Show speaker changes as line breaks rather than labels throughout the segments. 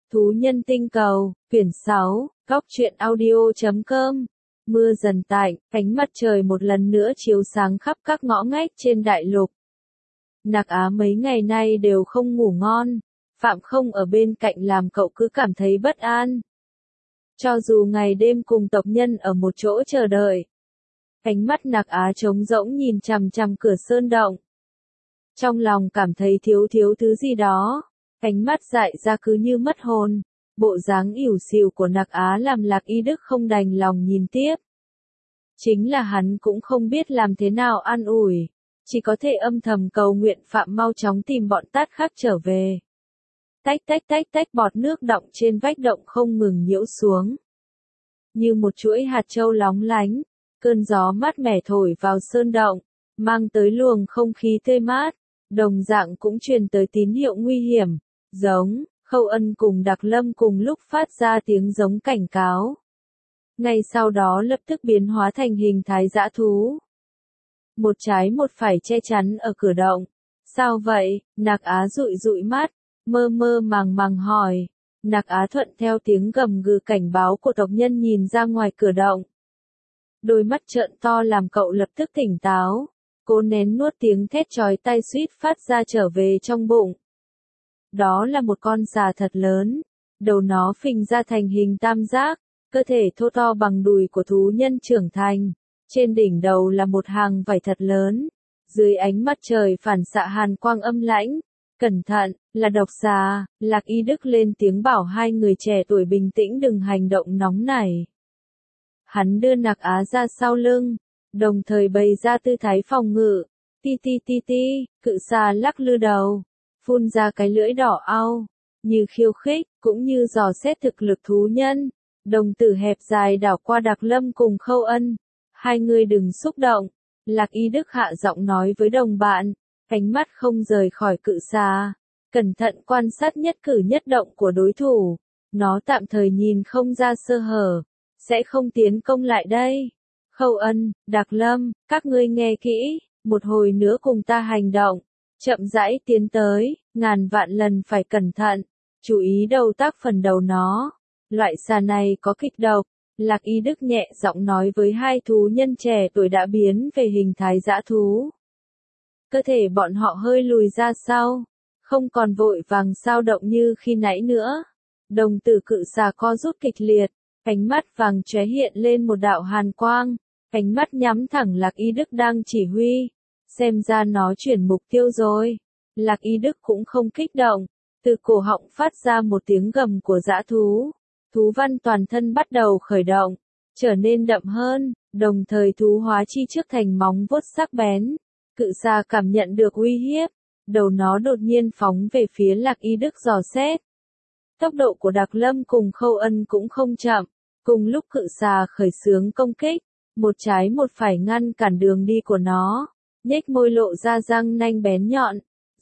Thú nhân tinh cầu, quyển 6, góc truyện audio.com. Mưa dần tạnh, ánh mặt trời một lần nữa chiếu sáng khắp các ngõ ngách trên đại lục. Nặc Á mấy ngày nay đều không ngủ ngon, Phạm Không ở bên cạnh làm cậu cứ cảm thấy bất an. Cho dù ngày đêm cùng tộc nhân ở một chỗ chờ đợi, ánh mắt Nặc Á trống rỗng nhìn chằm chằm cửa sơn động. Trong lòng cảm thấy thiếu thứ gì đó, ánh mắt dại ra cứ như mất hồn. Bộ dáng ỉu xìu của Nặc Á làm Lạc Y Đức không đành lòng nhìn tiếp. Chính là hắn cũng không biết làm thế nào an ủi, chỉ có thể âm thầm cầu nguyện Phạm mau chóng tìm bọn Tát khác trở về. Tách tách bọt nước đọng trên vách động không ngừng nhiễu xuống. Như một chuỗi hạt châu lóng lánh, cơn gió mát mẻ thổi vào sơn động, mang tới luồng không khí tươi mát, đồng dạng cũng truyền tới tín hiệu nguy hiểm, giống. Khâu Ân cùng Đặc Lâm cùng lúc phát ra tiếng giống cảnh cáo. Ngay sau đó lập tức biến hóa thành hình thái dã thú. Một trái một phải che chắn ở cửa động. Sao vậy? Nặc Á dụi mắt, mơ màng hỏi. Nặc Á thuận theo tiếng gầm gừ cảnh báo của tộc nhân nhìn ra ngoài cửa động. Đôi mắt trợn to làm cậu lập tức tỉnh táo, cố nén nuốt tiếng thét chói tai suýt phát ra trở về trong bụng. Đó là một con xà thật lớn, đầu nó phình ra thành hình tam giác, cơ thể thô to bằng đùi của thú nhân trưởng thành, trên đỉnh đầu là một hàng vảy thật lớn, dưới ánh mặt trời phản xạ hàn quang âm lãnh. Cẩn thận, là độc xà. Lạc Y Đức lên tiếng bảo hai người trẻ tuổi bình tĩnh đừng hành động nóng nảy. Hắn đưa Nặc Á ra sau lưng, đồng thời bày ra tư thái phòng ngự. Ti, cự xà lắc lư đầu, phun ra cái lưỡi đỏ au, như khiêu khích, cũng như dò xét thực lực thú nhân. Đồng tử hẹp dài đảo qua Đặc Lâm cùng Khâu Ân. Hai người đừng xúc động. Lạc Y Đức hạ giọng nói với đồng bạn, ánh mắt không rời khỏi cự xà, cẩn thận quan sát nhất cử nhất động của đối thủ. Nó tạm thời nhìn không ra sơ hở, sẽ không tiến công lại đây. Khâu Ân, Đặc Lâm, các ngươi nghe kỹ, một hồi nữa cùng ta hành động. Chậm rãi tiến tới, ngàn vạn lần phải cẩn thận, chú ý đầu tác phần đầu nó. Loại xà này có kịch độc. Lạc Y Đức nhẹ giọng nói với hai thú nhân trẻ tuổi đã biến về hình thái dã thú. Cơ thể bọn họ hơi lùi ra sau, không còn vội vàng dao động như khi nãy nữa. Đồng tử cự xà co rút kịch liệt, ánh mắt vàng chóe hiện lên một đạo hàn quang, ánh mắt nhắm thẳng Lạc Y Đức đang chỉ huy. Xem ra nó chuyển mục tiêu rồi. Lạc Y Đức cũng không kích động, từ cổ họng phát ra một tiếng gầm của dã thú. Thú văn toàn thân bắt đầu khởi động, trở nên đậm hơn, đồng thời thú hóa chi trước thành móng vuốt sắc bén. Cự xà cảm nhận được uy hiếp, đầu nó đột nhiên phóng về phía Lạc Y Đức dò xét. Tốc độ của Đặc Lâm cùng Khâu Ân cũng không chậm, cùng lúc cự xà khởi xướng công kích, một trái một phải ngăn cản đường đi của nó, nhếch môi lộ ra răng nanh bén nhọn,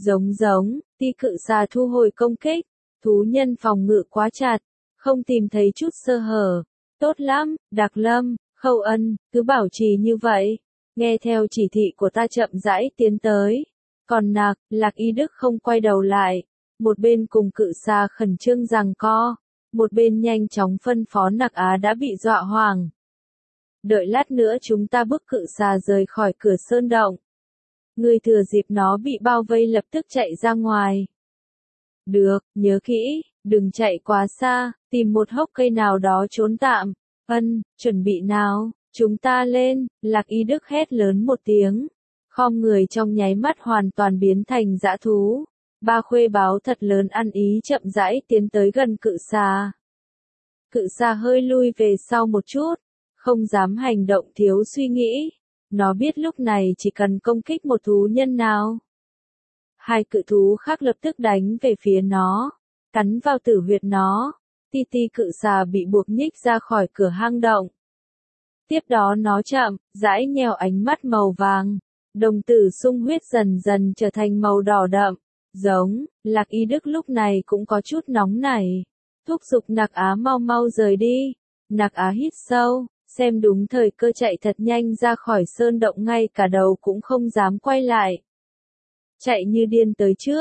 giống, ti cự xà thu hồi công kích, thú nhân phòng ngự quá chặt, không tìm thấy chút sơ hở. Tốt lắm, Đặc Lâm, Khâu Ân, cứ bảo trì như vậy, nghe theo chỉ thị của ta chậm rãi tiến tới. Còn Lạc Y Đức không quay đầu lại, một bên cùng cự xà khẩn trương giằng co, một bên nhanh chóng phân phó Nặc Á đã bị dọa hoảng. Đợi lát nữa chúng ta bức cự xà rời khỏi cửa sơn động. Người thừa dịp nó bị bao vây lập tức chạy ra ngoài. Được, nhớ kỹ, đừng chạy quá xa, tìm một hốc cây nào đó trốn tạm. Chuẩn bị nào, chúng ta lên. Lạc Y Đức hét lớn một tiếng, khom người trong nháy mắt hoàn toàn biến thành dã thú. Ba khuê báo thật lớn ăn ý chậm rãi tiến tới gần cự xà. Cự xà hơi lui về sau một chút, không dám hành động thiếu suy nghĩ. Nó biết lúc này chỉ cần công kích một thú nhân nào, hai cự thú khác lập tức đánh về phía nó, cắn vào tử huyệt nó. Ti cự xà bị buộc nhích ra khỏi cửa hang động. Tiếp đó nó chậm rãi nheo ánh mắt màu vàng, đồng tử sung huyết dần dần trở thành màu đỏ đậm. Giống. Lạc Y Đức lúc này cũng có chút nóng nảy, thúc giục Nặc Á mau rời đi. Nặc Á hít sâu, xem đúng thời cơ chạy thật nhanh ra khỏi sơn động, ngay cả đầu cũng không dám quay lại. Chạy như điên tới trước,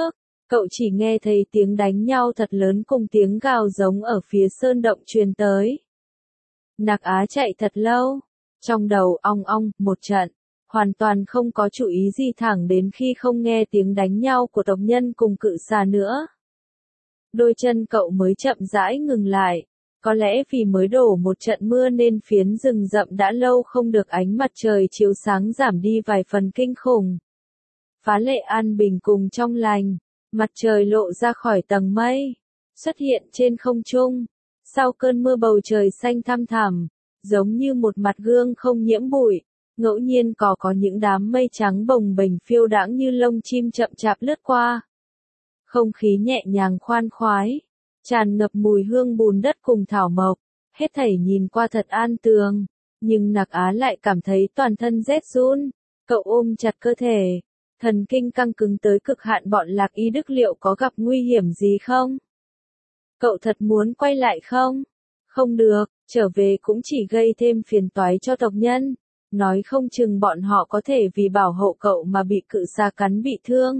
Cậu chỉ nghe thấy tiếng đánh nhau thật lớn cùng tiếng gào giống ở phía sơn động truyền tới. Nạc Á chạy thật lâu, trong đầu ong ong một trận, hoàn toàn không có chú ý gì thẳng đến khi không nghe tiếng đánh nhau của tộc nhân cùng cự xà nữa. Đôi chân cậu mới chậm rãi ngừng lại, có lẽ vì mới đổ một trận mưa nên phiến rừng rậm đã lâu không được ánh mặt trời chiếu sáng giảm đi vài phần kinh khủng. Phá lệ an bình cùng trong lành, mặt trời lộ ra khỏi tầng mây, xuất hiện trên không trung, sau cơn mưa bầu trời xanh thăm thẳm, giống như một mặt gương không nhiễm bụi, ngẫu nhiên có những đám mây trắng bồng bềnh phiêu đãng như lông chim chậm chạp lướt qua. Không khí nhẹ nhàng khoan khoái, tràn ngập mùi hương bùn đất cùng thảo mộc, hết thảy nhìn qua thật an tường, nhưng Nạc Á lại cảm thấy toàn thân rét run, cậu ôm chặt cơ thể, thần kinh căng cứng tới cực hạn. Bọn Lạc Y Đức liệu có gặp nguy hiểm gì không? Cậu thật muốn quay lại không? Không được, trở về cũng chỉ gây thêm phiền toái cho tộc nhân, nói không chừng bọn họ có thể vì bảo hộ cậu mà bị cự xà cắn bị thương.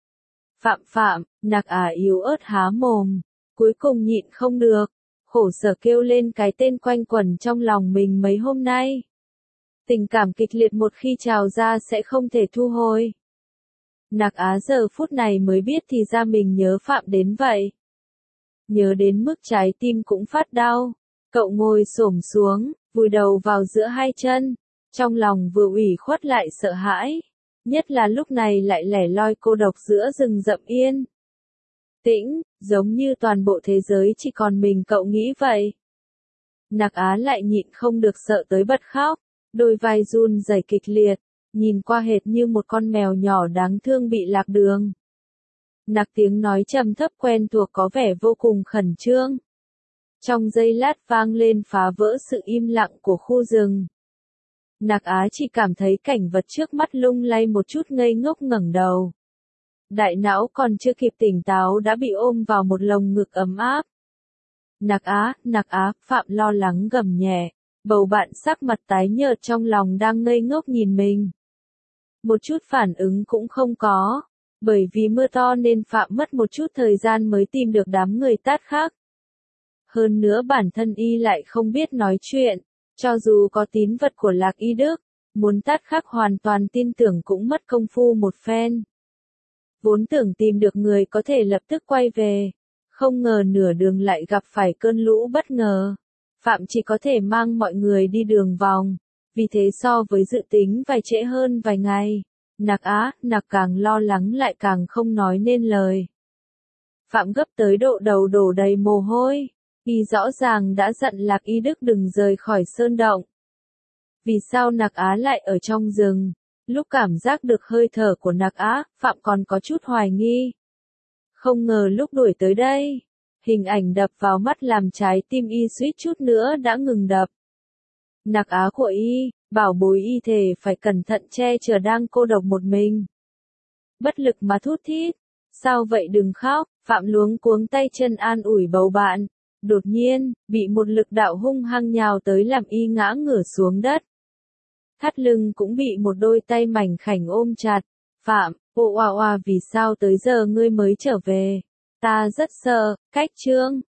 Phạm, Nạc Á yếu ớt há mồm, cuối cùng nhịn không được, khổ sở kêu lên cái tên quanh quẩn trong lòng mình mấy hôm nay. Tình cảm kịch liệt một khi trào ra sẽ không thể thu hồi. Nạc Á giờ phút này mới biết thì ra mình nhớ Phạm đến vậy. Nhớ đến mức trái tim cũng phát đau, cậu ngồi xổm xuống, vùi đầu vào giữa hai chân, trong lòng vừa ủy khuất lại sợ hãi, nhất là lúc này lại lẻ loi cô độc giữa rừng rậm yên tĩnh, giống như toàn bộ thế giới chỉ còn mình cậu nghĩ vậy. Nạc Á lại nhịn không được sợ tới bật khóc, đôi vai run rẩy kịch liệt, nhìn qua hệt như một con mèo nhỏ đáng thương bị lạc đường. Nạc tiếng nói trầm thấp quen thuộc có vẻ vô cùng khẩn trương. Trong giây lát vang lên phá vỡ sự im lặng của khu rừng. Nạc Á chỉ cảm thấy cảnh vật trước mắt lung lay một chút ngây ngốc ngẩng đầu. Đại não còn chưa kịp tỉnh táo đã bị ôm vào một lồng ngực ấm áp. Nạc Á, Phạm lo lắng gầm nhẹ, bầu bạn sắc mặt tái nhợt trong lòng đang ngây ngốc nhìn mình. Một chút phản ứng cũng không có, bởi vì mưa to nên Phạm mất một chút thời gian mới tìm được đám người Tát khác. Hơn nữa bản thân y lại không biết nói chuyện, cho dù có tín vật của Lạc Y Đức, muốn Tát khác hoàn toàn tin tưởng cũng mất công phu một phen. Vốn tưởng tìm được người có thể lập tức quay về, không ngờ nửa đường lại gặp phải cơn lũ bất ngờ. Phạm chỉ có thể mang mọi người đi đường vòng, vì thế so với dự tính phải trễ hơn vài ngày. Nạc càng lo lắng lại càng không nói nên lời. Phạm gấp tới độ đầu đổ đầy mồ hôi, y rõ ràng đã dặn Lạc Y Đức đừng rời khỏi sơn động. Vì sao Nạc Á lại ở trong rừng? Lúc cảm giác được hơi thở của Nạc Á, Phạm còn có chút hoài nghi. Không ngờ lúc đuổi tới đây, hình ảnh đập vào mắt làm trái tim y suýt chút nữa đã ngừng đập. Nạc Á của y, bảo bối y thề phải cẩn thận che chở đang cô độc một mình. Bất lực mà thút thít, sao vậy đừng khóc, Phạm luống cuống tay chân an ủi bầu bạn. Đột nhiên, bị một lực đạo hung hăng nhào tới làm y ngã ngửa xuống đất. Thắt lưng cũng bị một đôi tay mảnh khảnh ôm chặt. Phạm, vì sao tới giờ ngươi mới trở về? Ta rất sợ, cách Trương,